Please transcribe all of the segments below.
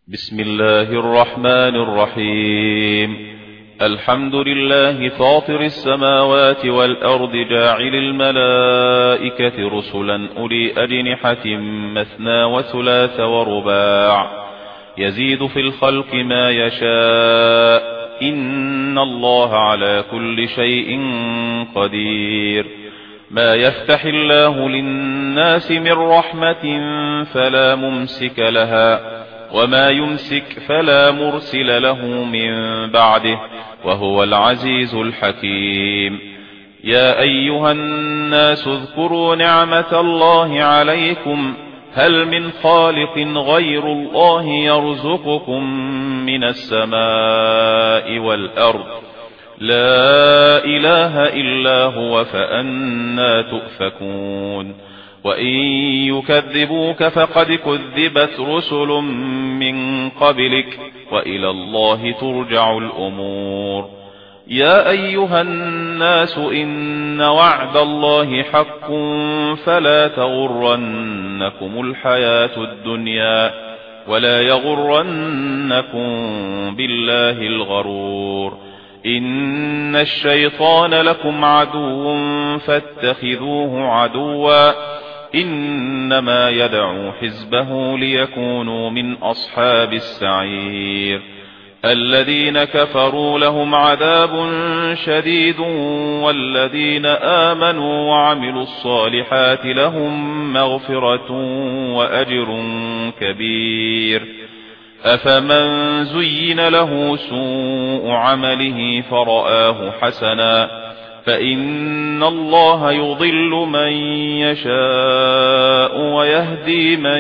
بسم الله الرحمن الرحيم. الحمد لله فاطر السماوات والأرض جاعل الملائكة رسلا أولي أجنحة مثنى وثلاث ورباع يزيد في الخلق ما يشاء إن الله على كل شيء قدير. ما يفتح الله للناس من رحمة فلا ممسك لها وما يمسك فلا مرسل له من بعده وهو العزيز الحكيم. يا أيها الناس اذكروا نعمة الله عليكم هل من خالق غير الله يرزقكم من السماء والأرض لا إله إلا هو فأنى تؤفكون. وإن يكذبوك فقد كذبت رسل من قبلك وإلى الله ترجع الأمور. يا أيها الناس إن وعد الله حق فلا تغرنكم الحياة الدنيا ولا يغرنكم بالله الغرور. إن الشيطان لكم عدو فاتخذوه عدوا إنما يدعو حزبه ليكونوا من أصحاب السعير. الذين كفروا لهم عذاب شديد والذين آمنوا وعملوا الصالحات لهم مغفرة وأجر كبير. أفمن زين له سوء عمله فرآه حسنا فإن الله يضل من يشاء ويهدي من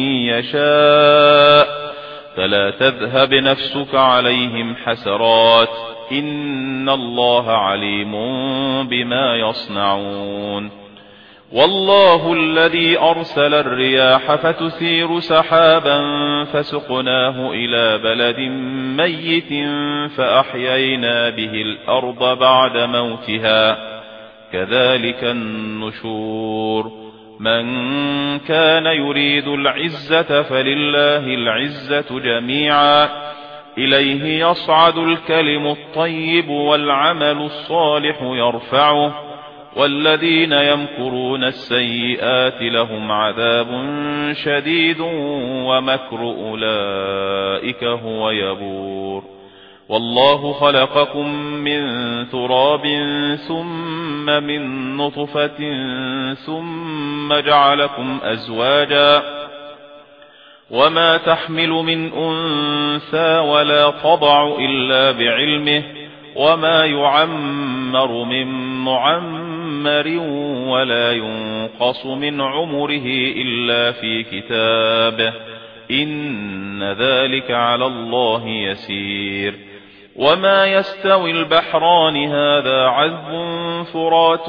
يشاء فلا تذهب نفسك عليهم حسرات إن الله عليم بما يصنعون. والله الذي أرسل الرياح فتثير سحابا فسقناه إلى بلد ميت فأحيينا به الأرض بعد موتها كذلك النشور. من كان يريد العزة فلله العزة جميعا إليه يصعد الكلم الطيب والعمل الصالح يرفعه والذين يمكرون السيئات لهم عذاب شديد ومكر أولئك هو يبور. والله خلقكم من تراب ثم من نطفة ثم جعلكم أزواجا وما تحمل من أنثى ولا تضع إلا بعلمه وما يعمر من معمر ولا ينقص من عمره إلا في كتاب إن ذلك على الله يسير. وما يستوي البحران هذا عذب فرات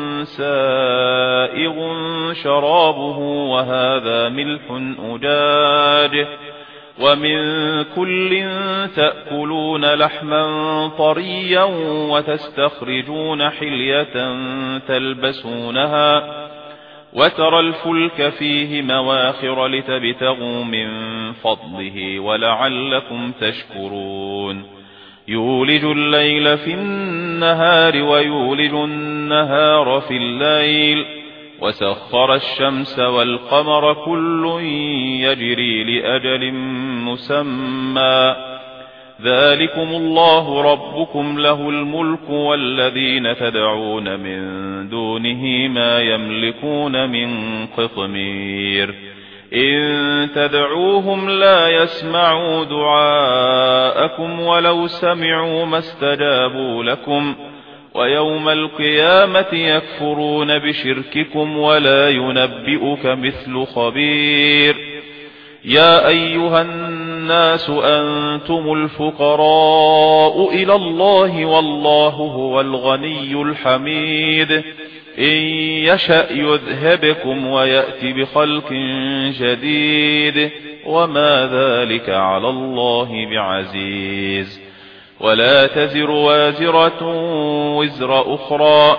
سائغ شرابه وهذا ملح أجاج ومن كل تأكلون لحما طريا وتستخرجون حلية تلبسونها وترى الفلك فيه مواخر لتبتغوا من فضله ولعلكم تشكرون. يولج الليل في النهار ويولج النهار في الليل وسخر الشمس والقمر كل يجري لأجل مسمى ذلكم الله ربكم له الملك والذين تدعون من دونه ما يملكون من قطمير. إن تدعوهم لا يسمعوا دعاءكم ولو سمعوا ما استجابوا لكم ويوم القيامة يكفرون بشرككم ولا ينبئك مثل خبير. يا أيها الناس أنتم الفقراء إلى الله والله هو الغني الحميد. إن يشأ يذهبكم ويأتي بخلق جديد وما ذلك على الله بعزيز. ولا تزر وازرة وزر أخرى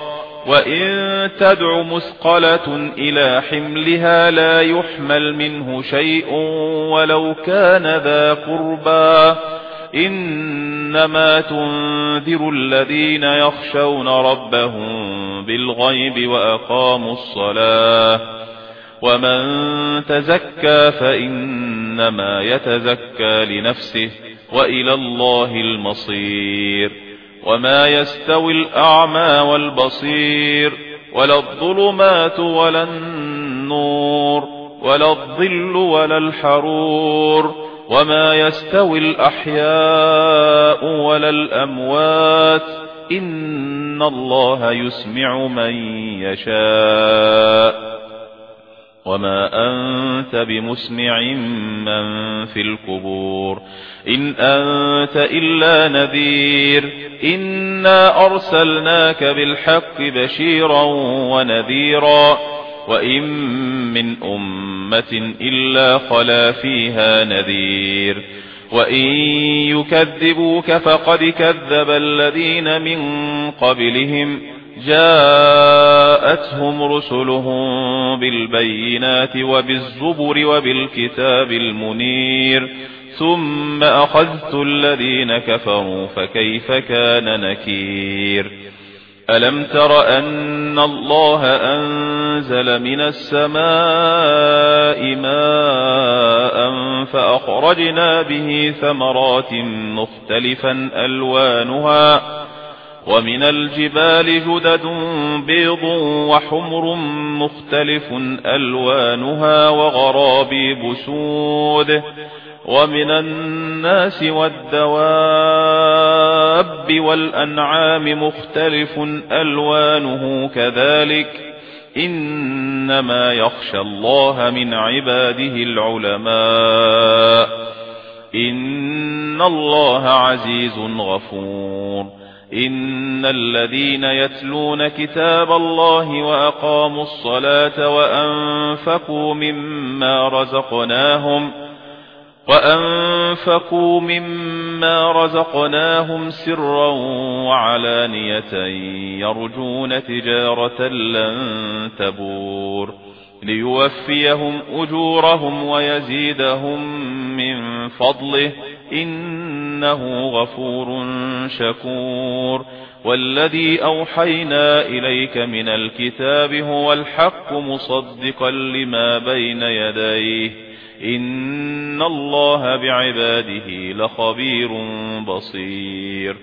وإن تدع مثقلة إلى حملها لا يحمل منه شيء ولو كان ذا قربى إنما تنذر الذين يخشون ربهم بالغيب وأقاموا الصلاة ومن تزكى فإنما يتزكى لنفسه وإلى الله المصير وما يستوي الأعمى والبصير ولا الظلمات ولا النور ولا الظل ولا الحرور وما يستوي الأحياء ولا الأموات إن الله يسمع من يشاء وما أنت بمسمع من في القبور إن أنت إلا نذير إنا أرسلناك بالحق بشيرا ونذيرا وإن من أمة إلا خلا فيها نذير وإن يكذبوك فقد كذب الذين من قبلهم جاءتهم رسلهم بالبينات وبالزبر وبالكتاب المنير ثم أخذت الذين كفروا فكيف كان نكير ألم تر أن الله أنزل من السماء ماء فأخرجنا به ثمرات مختلفا ألوانها ومن الجبال جدد بيض وحمر مختلف ألوانها وغرابيب سود ومن الناس والدواب والأنعام مختلف ألوانه كذلك إنما يخشى الله من عباده العلماء إن الله عزيز غفور إن الذين يتلون كتاب الله وأقاموا الصلاة وأنفقوا مما رزقناهم سرا وعلانية يرجون تجارة لن تبور ليوفيهم أجورهم ويزيدهم من فضله إنه غفور شكور والذي أوحينا إليك من الكتاب هو الحق مصدقا لما بين يديه إن الله بعباده لخبير بصير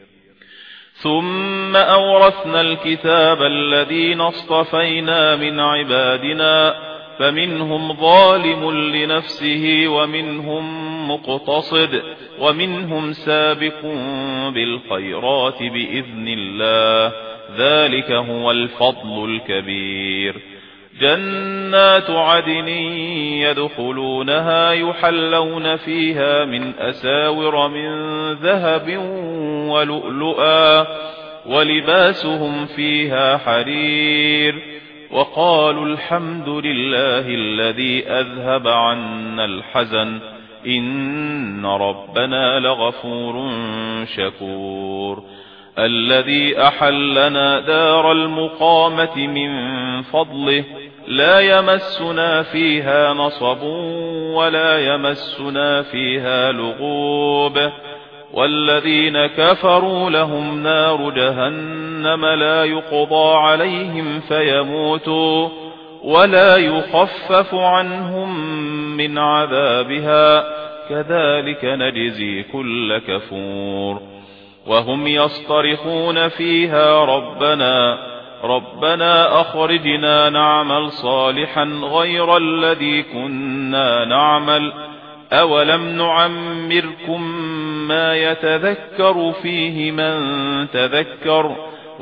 ثم أورثنا الكتاب الذين اصطفينا من عبادنا فمنهم ظالم لنفسه ومنهم مقتصد ومنهم سابق بالخيرات بإذن الله ذلك هو الفضل الكبير جنات عدن يدخلونها يحلون فيها من أساور من ذهب ولؤلؤا ولباسهم فيها حرير وقالوا الحمد لله الذي أذهب عنا الحزن إن ربنا لغفور شكور الذي أحلنا دار المقامة من فضله لا يمسنا فيها نصب ولا يمسنا فيها لغوب والذين كفروا لهم نار جهنم لا يقضى عليهم فيموتوا ولا يخفف عنهم من عذابها كذلك نجزي كل كفور وهم يصطرخون فيها ربنا أخرجنا نعمل صالحا غير الذي كنا نعمل أولم نعمركم ما يتذكر فيه من تذكر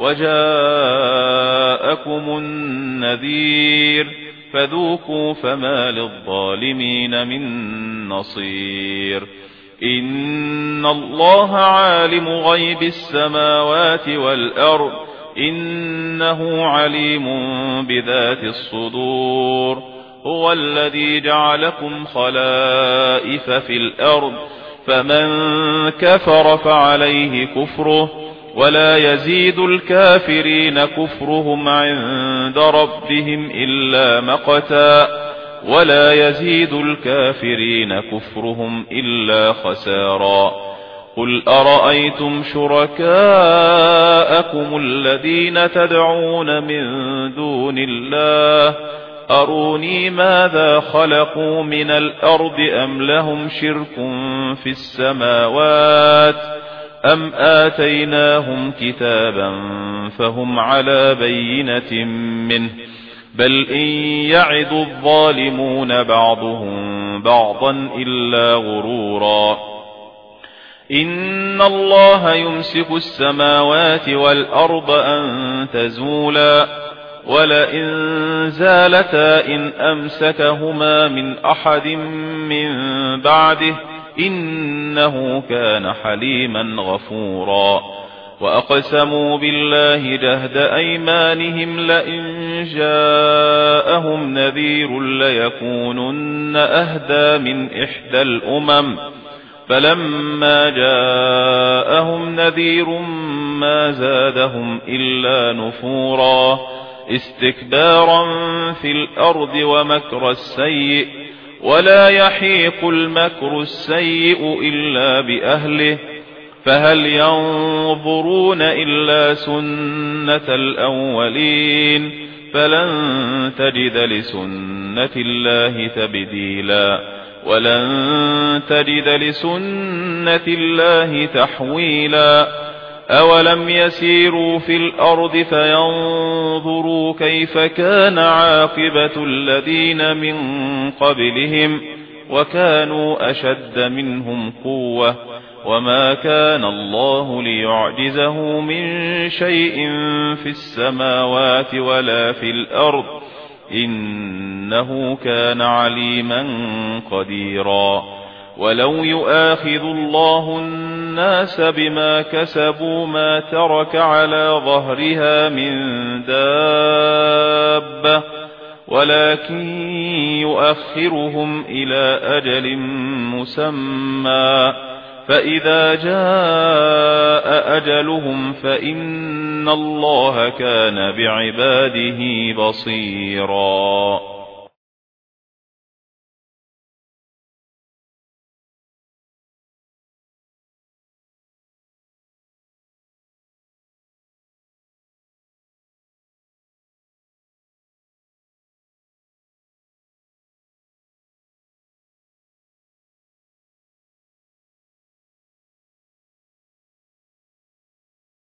وجاءكم النذير فذوقوا فما للظالمين من نصير إن الله عالم غيب السماوات والأرض إنه عليم بذات الصدور هو الذي جعلكم خلائف في الأرض فمن كفر فعليه كفره ولا يزيد الكافرين كفرهم عند ربهم إلا مقتا ولا يزيد الكافرين كفرهم إلا خسارا قل أرأيتم شركاءكم الذين تدعون من دون الله أروني ماذا خلقوا من الأرض أم لهم شرك في السماوات أم آتيناهم كتابا فهم على بينة منه بل إن يعد الظالمون بعضهم بعضا إلا غرورا إن الله يمسك السماوات والأرض أن تزولا ولئن زالتا إن أمسكهما من أحد من بعده إنه كان حليما غفورا وأقسموا بالله جهد أيمانهم لئن جاءهم نذير ليكونن أهدى من إحدى الأمم فلما جاءهم نذير ما زادهم إلا نفورا استكبارا في الأرض ومكر السيء ولا يحيق المكر السيء إلا بأهله فهل ينظرون إلا سنة الأولين فلن تجد لسنة الله تبديلا ولن تجد لسنة الله تحويلا أولم يسيروا في الأرض فينظروا كيف كان عاقبة الذين من قبلهم وكانوا أشد منهم قوة وما كان الله ليعجزه من شيء في السماوات ولا في الأرض إنه كان عليما قديرا ولو يؤاخذ الله الناس بما كسبوا ما ترك على ظهرها من دابة ولكن يؤخرهم إلى أجل مسمى فإذا جاء أجلهم فإن الله كان بعباده بصيرا